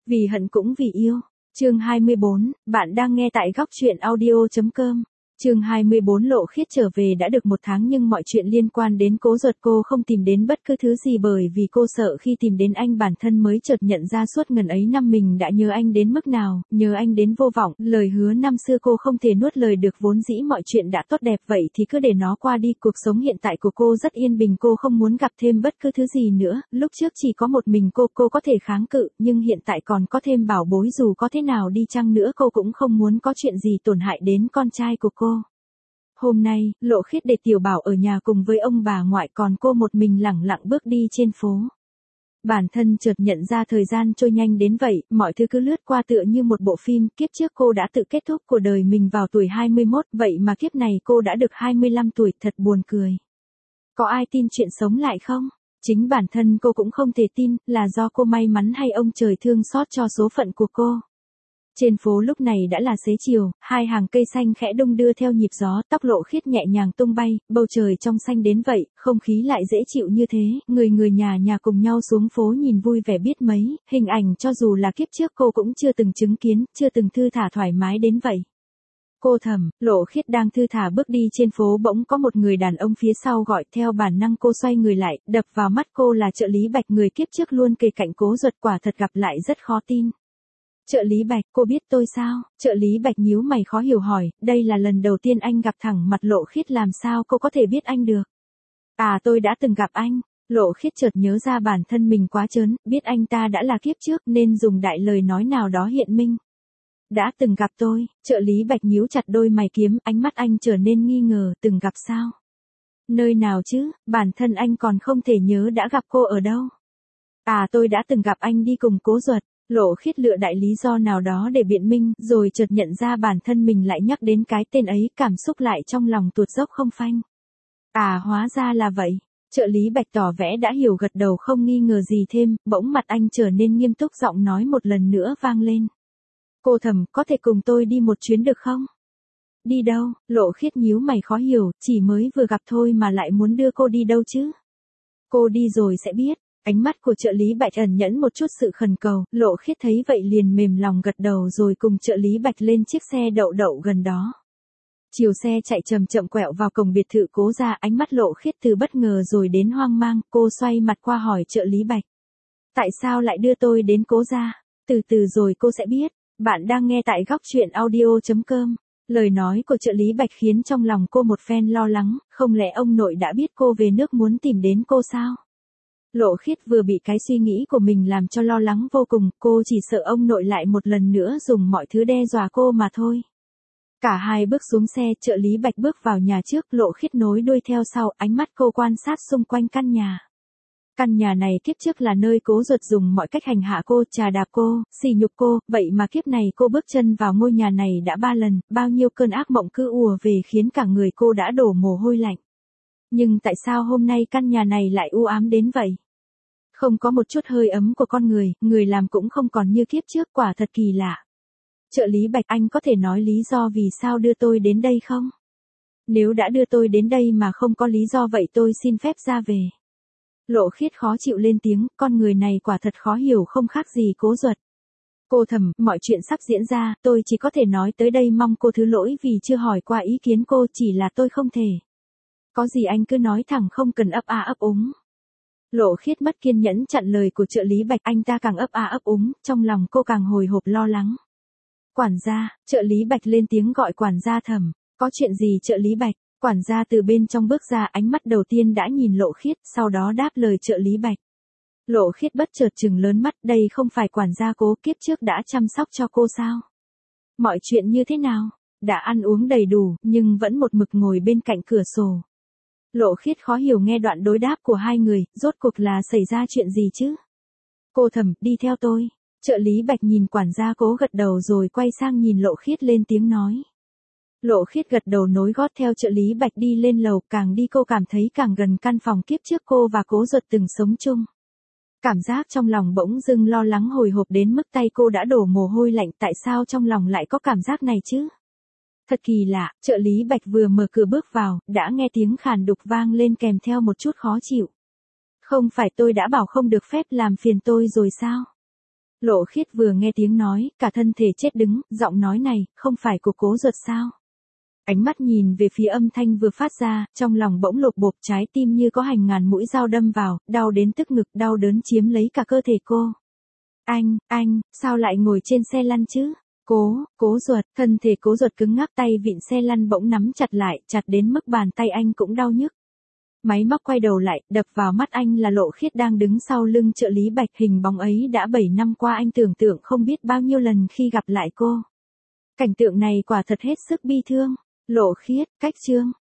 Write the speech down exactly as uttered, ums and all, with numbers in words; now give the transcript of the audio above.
Vì hận cũng vì yêu. Chương hai mươi bốn, bạn đang nghe tại góc truyện audio chấm com. Chương hai mươi bốn Lộ Khiết trở về đã được một tháng nhưng mọi chuyện liên quan đến Cố Duật cô không tìm đến bất cứ thứ gì bởi vì cô sợ khi tìm đến anh bản thân mới chợt nhận ra suốt ngần ấy năm mình đã nhớ anh đến mức nào, nhớ anh đến vô vọng, lời hứa năm xưa cô không thể nuốt lời được vốn dĩ mọi chuyện đã tốt đẹp vậy thì cứ để nó qua đi, cuộc sống hiện tại của cô rất yên bình cô không muốn gặp thêm bất cứ thứ gì nữa, lúc trước chỉ có một mình cô, cô có thể kháng cự, nhưng hiện tại còn có thêm bảo bối dù có thế nào đi chăng nữa cô cũng không muốn có chuyện gì tổn hại đến con trai của cô. Hôm nay, Lộ Khiết để Tiểu Bảo ở nhà cùng với ông bà ngoại còn cô một mình lẳng lặng bước đi trên phố. Bản thân chợt nhận ra thời gian trôi nhanh đến vậy, mọi thứ cứ lướt qua tựa như một bộ phim, kiếp trước cô đã tự kết thúc cuộc đời mình vào tuổi hai mươi mốt, vậy mà kiếp này cô đã được hai mươi lăm tuổi, thật buồn cười. Có ai tin chuyện sống lại không? Chính bản thân cô cũng không thể tin, là do cô may mắn hay ông trời thương xót cho số phận của cô. Trên phố lúc này đã là xế chiều, hai hàng cây xanh khẽ đung đưa theo nhịp gió, tóc Lộ Khiết nhẹ nhàng tung bay, bầu trời trong xanh đến vậy, không khí lại dễ chịu như thế, người người nhà nhà cùng nhau xuống phố nhìn vui vẻ biết mấy, hình ảnh cho dù là kiếp trước cô cũng chưa từng chứng kiến, chưa từng thư thả thoải mái đến vậy. Cô thầm, Lộ Khiết đang thư thả bước đi trên phố bỗng có một người đàn ông phía sau gọi, theo bản năng cô xoay người lại, đập vào mắt cô là trợ lý Bạch, người kiếp trước luôn kề cạnh Cố Duật, quả thật gặp lại rất khó tin. Trợ lý Bạch, cô biết tôi sao? Trợ lý Bạch nhíu mày khó hiểu hỏi, đây là lần đầu tiên anh gặp thẳng mặt Lộ Khiết, làm sao cô có thể biết anh được? À, tôi đã từng gặp anh. Lộ Khiết chợt nhớ ra bản thân mình quá trớn, biết anh ta đã là kiếp trước nên dùng đại lời nói nào đó hiện minh. Đã từng gặp tôi, trợ lý Bạch nhíu chặt đôi mày kiếm, ánh mắt anh trở nên nghi ngờ, từng gặp sao? Nơi nào chứ, bản thân anh còn không thể nhớ đã gặp cô ở đâu. À, tôi đã từng gặp anh đi cùng Cố Duật. Lộ Khiết lựa đại lý do nào đó để biện minh, rồi chợt nhận ra bản thân mình lại nhắc đến cái tên ấy, cảm xúc lại trong lòng tuột dốc không phanh. À, hóa ra là vậy. Trợ lý Bạch tỏ vẻ đã hiểu gật đầu không nghi ngờ gì thêm, bỗng mặt anh trở nên nghiêm túc, giọng nói một lần nữa vang lên. Cô thầm, có thể cùng tôi đi một chuyến được không? Đi đâu? Lộ Khiết nhíu mày khó hiểu, chỉ mới vừa gặp thôi mà lại muốn đưa cô đi đâu chứ? Cô đi rồi sẽ biết. Ánh mắt của trợ lý Bạch ẩn nhẫn một chút sự khẩn cầu, Lộ Khiết thấy vậy liền mềm lòng gật đầu rồi cùng trợ lý Bạch lên chiếc xe đậu đậu gần đó. Chiều xe chạy chậm chậm quẹo vào cổng biệt thự Cố gia, ánh mắt Lộ Khiết từ bất ngờ rồi đến hoang mang, cô xoay mặt qua hỏi trợ lý Bạch. Tại sao lại đưa tôi đến Cố gia? Từ từ rồi cô sẽ biết, bạn đang nghe tại góc truyện audio chấm com. Lời nói của trợ lý Bạch khiến trong lòng cô một phen lo lắng, không lẽ ông nội đã biết cô về nước muốn tìm đến cô sao? Lộ Khiết vừa bị cái suy nghĩ của mình làm cho lo lắng vô cùng, cô chỉ sợ ông nội lại một lần nữa dùng mọi thứ đe dọa cô mà thôi. Cả hai bước xuống xe, trợ lý Bạch bước vào nhà trước, Lộ Khiết nối đuôi theo sau, ánh mắt cô quan sát xung quanh căn nhà. Căn nhà này kiếp trước là nơi Cố Duật dùng mọi cách hành hạ cô, chà đạp cô, sỉ nhục cô, vậy mà kiếp này cô bước chân vào ngôi nhà này đã ba lần, bao nhiêu cơn ác mộng cứ ùa về khiến cả người cô đã đổ mồ hôi lạnh. Nhưng tại sao hôm nay căn nhà này lại u ám đến vậy? Không có một chút hơi ấm của con người, người làm cũng không còn như kiếp trước, quả thật kỳ lạ. Trợ lý Bạch, anh có thể nói lý do vì sao đưa tôi đến đây không? Nếu đã đưa tôi đến đây mà không có lý do vậy tôi xin phép ra về. Lộ Khiết khó chịu lên tiếng, con người này quả thật khó hiểu không khác gì Cố Duật. Cô thầm, mọi chuyện sắp diễn ra, tôi chỉ có thể nói tới đây, mong cô thứ lỗi vì chưa hỏi qua ý kiến cô, chỉ là tôi không thể. Có gì anh cứ nói thẳng, không cần ấp a ấp úng. Lộ Khiết mất kiên nhẫn chặn lời của trợ lý Bạch, anh ta càng ấp a ấp úng, trong lòng cô càng hồi hộp lo lắng. Quản gia, trợ lý Bạch lên tiếng gọi quản gia thầm, có chuyện gì trợ lý Bạch? Quản gia từ bên trong bước ra, ánh mắt đầu tiên đã nhìn Lộ Khiết, sau đó đáp lời trợ lý Bạch. Lộ Khiết bất chợt trừng lớn mắt, đây không phải quản gia Cố kiếp trước đã chăm sóc cho cô sao? Mọi chuyện như thế nào? Đã ăn uống đầy đủ, nhưng vẫn một mực ngồi bên cạnh cửa sổ. Lộ Khiết khó hiểu nghe đoạn đối đáp của hai người, rốt cuộc là xảy ra chuyện gì chứ? Cô thầm, đi theo tôi. Trợ lý Bạch nhìn quản gia Cố gật đầu rồi quay sang nhìn Lộ Khiết lên tiếng nói. Lộ Khiết gật đầu nối gót theo trợ lý Bạch đi lên lầu, càng đi cô cảm thấy càng gần căn phòng kiếp trước cô và Cố Duật từng sống chung. Cảm giác trong lòng bỗng dưng lo lắng hồi hộp đến mức tay cô đã đổ mồ hôi lạnh, tại sao trong lòng lại có cảm giác này chứ? Thật kỳ lạ, trợ lý Bạch vừa mở cửa bước vào, đã nghe tiếng khàn đục vang lên kèm theo một chút khó chịu. Không phải tôi đã bảo không được phép làm phiền tôi rồi sao? Lộ Khiết vừa nghe tiếng nói, cả thân thể chết đứng, giọng nói này, không phải của Cố Duật sao? Ánh mắt nhìn về phía âm thanh vừa phát ra, trong lòng bỗng lột bột, trái tim như có hành ngàn mũi dao đâm vào, đau đến tức ngực, đau đớn chiếm lấy cả cơ thể cô. Anh, anh, sao lại ngồi trên xe lăn chứ? Cố, Cố Duật, thân thể Cố Duật cứng ngắc, tay vịn xe lăn bỗng nắm chặt lại, chặt đến mức bàn tay anh cũng đau nhức. Máy móc quay đầu lại, đập vào mắt anh là Lộ Khiết đang đứng sau lưng trợ lý Bạch, hình bóng ấy đã bảy năm qua anh tưởng tượng không biết bao nhiêu lần khi gặp lại cô. Cảnh tượng này quả thật hết sức bi thương. Lộ Khiết, cách Trương,